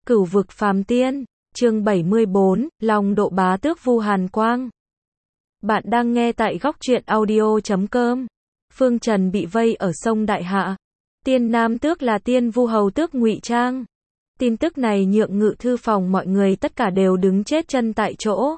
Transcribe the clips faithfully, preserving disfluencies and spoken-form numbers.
Cửu vực phàm tiên, chương bảy mươi bốn, Long độ bá tước Vu Hàn Quang. Bạn đang nghe tại góc truyện audio chấm com. Phương Trần bị vây ở sông Đại Hạ. Tiên nam tước là tiên Vu hầu tước ngụy trang. Tin tức này nhượng ngự thư phòng mọi người tất cả đều đứng chết chân tại chỗ.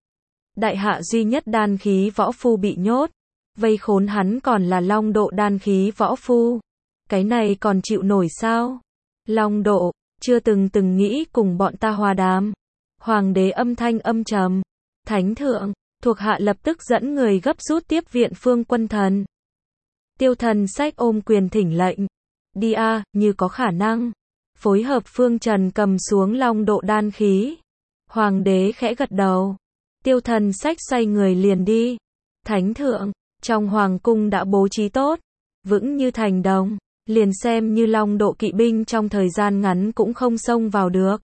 Đại Hạ duy nhất đan khí võ phu bị nhốt. Vây khốn hắn còn là Long độ đan khí võ phu. Cái này còn chịu nổi sao? Long độ chưa từng từng nghĩ cùng bọn ta hòa đàm. Hoàng đế âm thanh âm trầm. Thánh thượng, thuộc hạ lập tức dẫn người gấp rút tiếp viện Phương Quân Thần. Tiêu Thần Sách ôm quyền thỉnh lệnh. Đi a, như có khả năng. Phối hợp Phương Trần cầm xuống Long độ đan khí. Hoàng đế khẽ gật đầu. Tiêu Thần Sách xoay người liền đi. Thánh thượng, trong hoàng cung đã bố trí tốt, vững như thành đồng. Liền xem như Long độ kỵ binh trong thời gian ngắn cũng không xông vào được.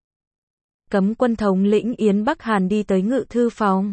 Cấm quân thống lĩnh Yến Bắc Hàn đi tới ngự thư phòng.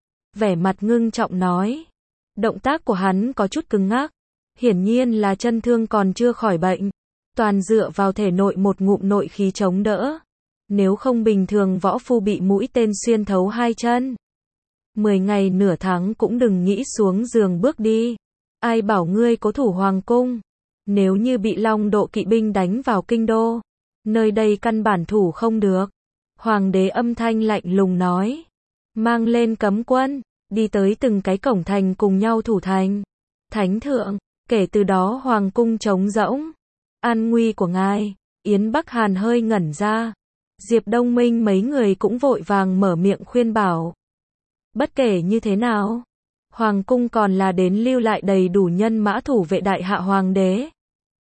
Vẻ mặt ngưng trọng nói. Động tác của hắn có chút cứng ngắc. Hiển nhiên là chân thương còn chưa khỏi bệnh. Toàn dựa vào thể nội một ngụm nội khí chống đỡ. Nếu không bình thường võ phu bị mũi tên xuyên thấu hai chân. Mười ngày nửa tháng cũng đừng nghĩ xuống giường bước đi. Ai bảo ngươi cố thủ hoàng cung. Nếu như bị Long độ kỵ binh đánh vào kinh đô, nơi đây căn bản thủ không được. Hoàng đế âm thanh lạnh lùng nói. Mang lên cấm quân, đi tới từng cái cổng thành cùng nhau thủ thành. Thánh thượng, kể từ đó hoàng cung trống rỗng. An nguy của ngài, Yến Bắc Hàn hơi ngẩn ra. Diệp Đông Minh mấy người cũng vội vàng mở miệng khuyên bảo. Bất kể như thế nào, hoàng cung còn là đến lưu lại đầy đủ nhân mã thủ vệ đại hạ hoàng đế.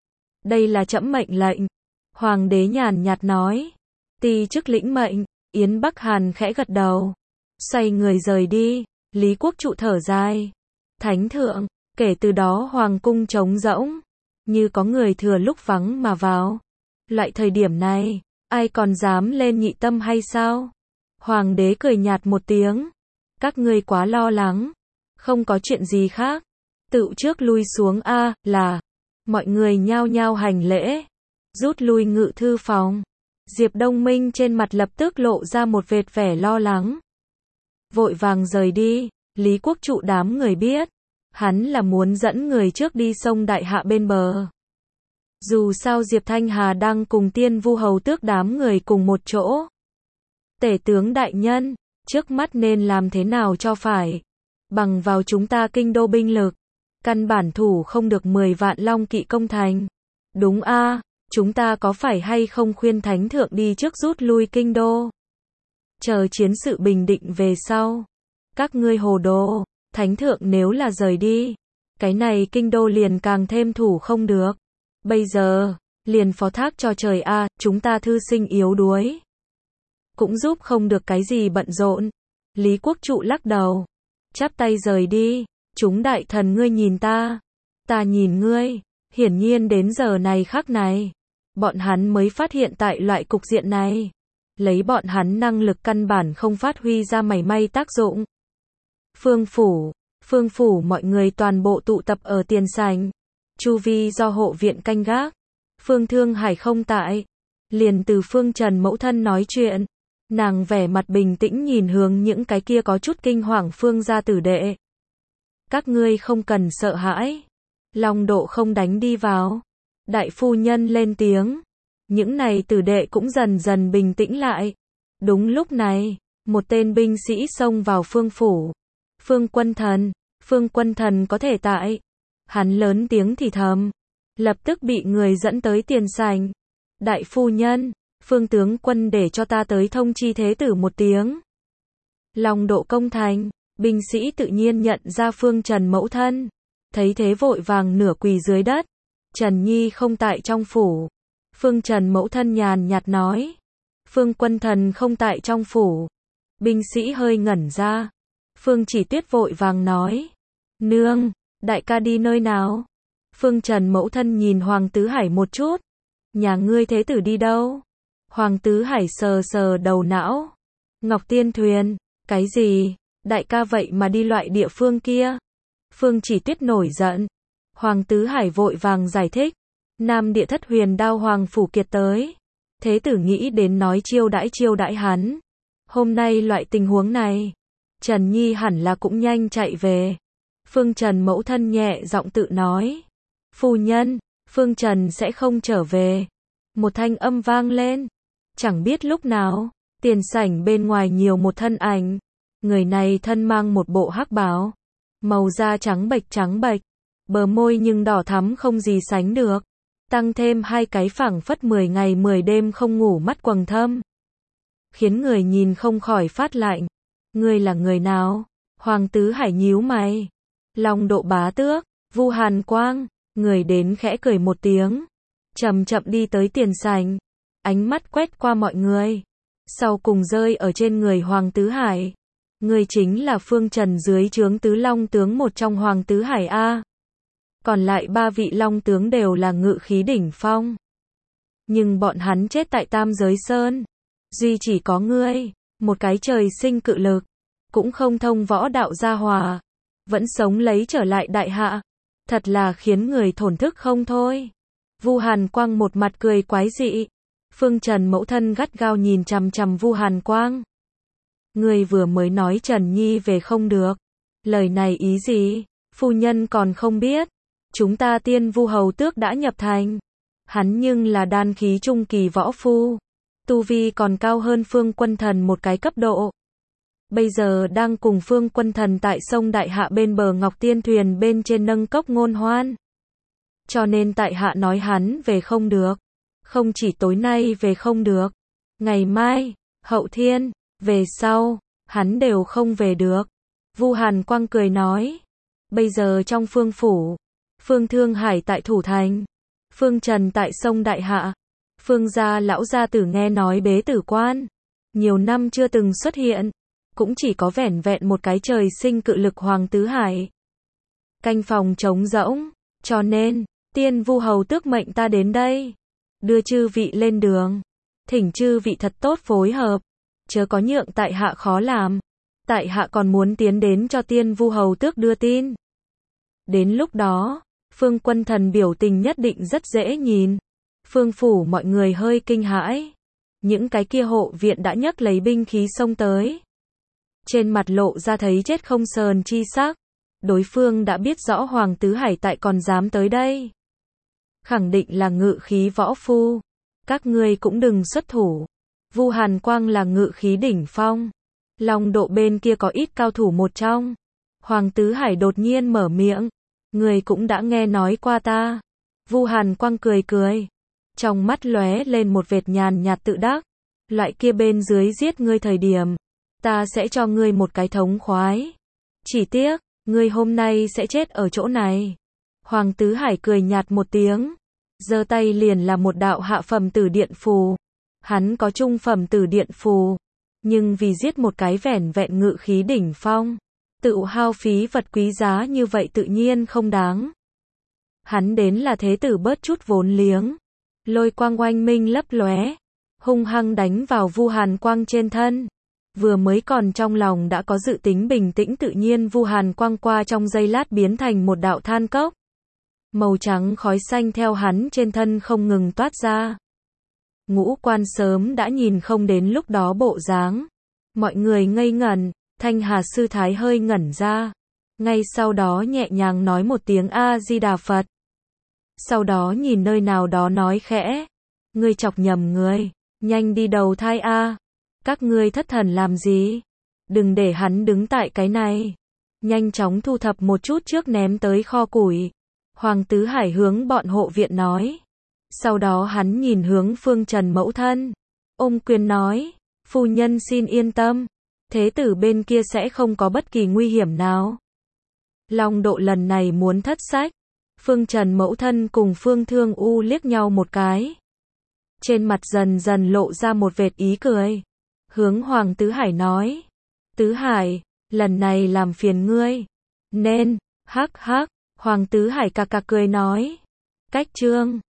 Đây là trẫm mệnh lệnh. Hoàng đế nhàn nhạt nói. Ti chức lĩnh mệnh. Yến Bắc Hàn khẽ gật đầu. Xoay người rời đi. Lý Quốc Trụ thở dài. Thánh thượng, kể từ đó hoàng cung trống rỗng. Như có người thừa lúc vắng mà vào. Loại thời điểm này, ai còn dám lên nhị tâm hay sao? Hoàng đế cười nhạt một tiếng. Các ngươi quá lo lắng. Không có chuyện gì khác. Tự trước lui xuống a, là... Mọi người nhao nhao hành lễ, rút lui ngự thư phòng. Diệp Đông Minh trên mặt lập tức lộ ra một vệt vẻ lo lắng. Vội vàng rời đi, Lý Quốc Trụ đám người biết. Hắn là muốn dẫn người trước đi sông Đại Hạ bên bờ. Dù sao Diệp Thanh Hà đang cùng tiên Vu hầu tước đám người cùng một chỗ. Tể tướng đại nhân, trước mắt nên làm thế nào cho phải. Bằng vào chúng ta kinh đô binh lực. Căn bản thủ không được mười vạn Long kỵ công thành. Đúng a, à, chúng ta có phải hay không khuyên thánh thượng đi trước rút lui kinh đô. Chờ chiến sự bình định về sau. Các ngươi hồ đồ, thánh thượng nếu là rời đi. Cái này kinh đô liền càng thêm thủ không được. Bây giờ, liền phó thác cho trời a, à, chúng ta thư sinh yếu đuối. Cũng giúp không được cái gì bận rộn. Lý Quốc Trụ lắc đầu. Chắp tay rời đi. Chúng đại thần ngươi nhìn ta, ta nhìn ngươi, hiển nhiên đến giờ này khắc này, bọn hắn mới phát hiện tại loại cục diện này, lấy bọn hắn năng lực căn bản không phát huy ra mảy may tác dụng. Phương phủ, phương phủ mọi người toàn bộ tụ tập ở tiền sảnh, chu vi do hộ viện canh gác, Phương Thương Hải không tại, liền từ Phương Trần mẫu thân nói chuyện, nàng vẻ mặt bình tĩnh nhìn hướng những cái kia có chút kinh hoàng Phương gia tử đệ. Các ngươi không cần sợ hãi. Long độ không đánh đi vào. Đại phu nhân lên tiếng. Những này tử đệ cũng dần dần bình tĩnh lại. Đúng lúc này, một tên binh sĩ xông vào Phương phủ. Phương Quân Thần, Phương Quân Thần có thể tại. Hắn lớn tiếng thì thầm. Lập tức bị người dẫn tới tiền sảnh. Đại phu nhân, Phương tướng quân để cho ta tới thông chi thế tử một tiếng. Long độ công thành. Binh sĩ tự nhiên nhận ra Phương Trần mẫu thân. Thấy thế vội vàng nửa quỳ dưới đất. Trần Nhi không tại trong phủ. Phương Trần mẫu thân nhàn nhạt nói. Phương Quân Thần không tại trong phủ. Binh sĩ hơi ngẩn ra. Phương Chỉ Tuyết vội vàng nói. Nương, đại ca đi nơi nào? Phương Trần mẫu thân nhìn Hoàng Tứ Hải một chút. Nhà ngươi thế tử đi đâu? Hoàng Tứ Hải sờ sờ đầu não. Ngọc Tiên Thuyền, cái gì? Đại ca vậy mà đi loại địa phương kia. Phương Chỉ Tuyết nổi giận. Hoàng Tứ Hải vội vàng giải thích. Nam Địa Thất Huyền Đao Hoàng phủ kiệt tới. Thế tử nghĩ đến nói chiêu đãi chiêu đãi hắn. Hôm nay loại tình huống này, Trần Nhi hẳn là cũng nhanh chạy về. Phương Trần mẫu thân nhẹ giọng tự nói. Phu nhân, Phương Trần sẽ không trở về. Một thanh âm vang lên. Chẳng biết lúc nào, tiền sảnh bên ngoài nhiều một thân ảnh. Người này thân mang một bộ hắc bào. Màu da trắng bệch trắng bệch. Bờ môi nhưng đỏ thắm không gì sánh được. Tăng thêm hai cái phảng phất mười ngày mười đêm không ngủ mắt quầng thâm. Khiến người nhìn không khỏi phát lạnh. Ngươi là người nào? Hoàng Tứ Hải nhíu mày. Long Độ Bá Tước, Vu Hàn Quang. Người đến khẽ cười một tiếng. Chậm chậm đi tới tiền sảnh. Ánh mắt quét qua mọi người. Sau cùng rơi ở trên người Hoàng Tứ Hải. Người chính là Phương Trần dưới trướng Tứ Long tướng một trong Hoàng Tứ Hải A. Còn lại ba vị Long tướng đều là ngự khí đỉnh phong. Nhưng bọn hắn chết tại Tam Giới Sơn. Duy chỉ có ngươi, một cái trời sinh cự lực. Cũng không thông võ đạo gia hòa. Vẫn sống lấy trở lại đại hạ. Thật là khiến người thổn thức không thôi. Vu Hàn Quang một mặt cười quái dị. Phương Trần mẫu thân gắt gao nhìn chằm chằm Vu Hàn Quang. Ngươi vừa mới nói Trần Nhi về không được. Lời này ý gì? Phu nhân còn không biết. Chúng ta Tiên Vu Hầu Tước đã nhập thành. Hắn nhưng là đan khí trung kỳ võ phu. Tu vi còn cao hơn Phương Quân Thần một cái cấp độ. Bây giờ đang cùng Phương Quân Thần tại sông Đại Hạ bên bờ Ngọc Tiên thuyền bên trên nâng cốc ngôn hoan. Cho nên tại hạ nói hắn về không được. Không chỉ tối nay về không được. Ngày mai, hậu thiên, về sau, hắn đều không về được. Vu Hàn Quang cười nói. Bây giờ trong Phương Phủ, Phương Thương Hải tại Thủ Thành, Phương Trần tại sông Đại Hạ, Phương gia lão gia tử nghe nói bế tử quan. Nhiều năm chưa từng xuất hiện. Cũng chỉ có vẻn vẹn một cái trời sinh cự lực Hoàng Tứ Hải. Canh phòng trống rỗng. Cho nên, Tiên Vu Hầu Tước mệnh ta đến đây. Đưa chư vị lên đường. Thỉnh chư vị thật tốt phối hợp. Chớ có nhượng tại hạ khó làm. Tại hạ còn muốn tiến đến cho Tiên Vu Hầu Tước đưa tin. Đến lúc đó, Phương Quân Thần biểu tình nhất định rất dễ nhìn. Phương phủ mọi người hơi kinh hãi. Những cái kia hộ viện đã nhấc lấy binh khí xông tới. Trên mặt lộ ra thấy chết không sờn chi sắc. Đối phương đã biết rõ Hoàng Tứ Hải tại còn dám tới đây. Khẳng định là ngự khí võ phu. Các ngươi cũng đừng xuất thủ. Vu Hàn Quang là ngự khí đỉnh phong. Long Độ bên kia có ít cao thủ một trong. Hoàng Tứ Hải đột nhiên mở miệng. Người cũng đã nghe nói qua ta. Vu Hàn Quang cười cười. Trong mắt lóe lên một vệt nhàn nhạt tự đắc. Loại kia bên dưới giết ngươi thời điểm. Ta sẽ cho ngươi một cái thống khoái. Chỉ tiếc, ngươi hôm nay sẽ chết ở chỗ này. Hoàng Tứ Hải cười nhạt một tiếng. Giơ tay liền là một đạo hạ phẩm tử điện phù. Hắn có trung phẩm tử điện phù. Nhưng vì giết một cái vẻn vẹn ngự khí đỉnh phong. Tự hao phí vật quý giá như vậy tự nhiên không đáng. Hắn đến là thế tử bớt chút vốn liếng. Lôi quang oanh minh lấp lóe. Hung hăng đánh vào Vu Hàn Quang trên thân. Vừa mới còn trong lòng đã có dự tính bình tĩnh tự nhiên Vu Hàn Quang qua trong giây lát biến thành một đạo than cốc. Màu trắng khói xanh theo hắn trên thân không ngừng toát ra. Ngũ quan sớm đã nhìn không đến lúc đó bộ dáng. Mọi người ngây ngẩn, Thanh Hà sư thái hơi ngẩn ra. Ngay sau đó nhẹ nhàng nói một tiếng A-di-đà Phật. Sau đó nhìn nơi nào đó nói khẽ. Ngươi chọc nhầm người, nhanh đi đầu thai a. Các ngươi thất thần làm gì? Đừng để hắn đứng tại cái này. Nhanh chóng thu thập một chút trước ném tới kho củi. Hoàng Tứ Hải hướng bọn hộ viện nói. Sau đó hắn nhìn hướng Phương Trần mẫu thân. Ôm quyền nói. Phu nhân xin yên tâm. Thế tử bên kia sẽ không có bất kỳ nguy hiểm nào. Long Độ lần này muốn thất sách. Phương Trần mẫu thân cùng Phương Thương U liếc nhau một cái. Trên mặt dần dần lộ ra một vệt ý cười. Hướng Hoàng Tứ Hải nói. Tứ Hải, lần này làm phiền ngươi. Nên, hắc hắc, Hoàng Tứ Hải cà cà cười nói. Cách chương.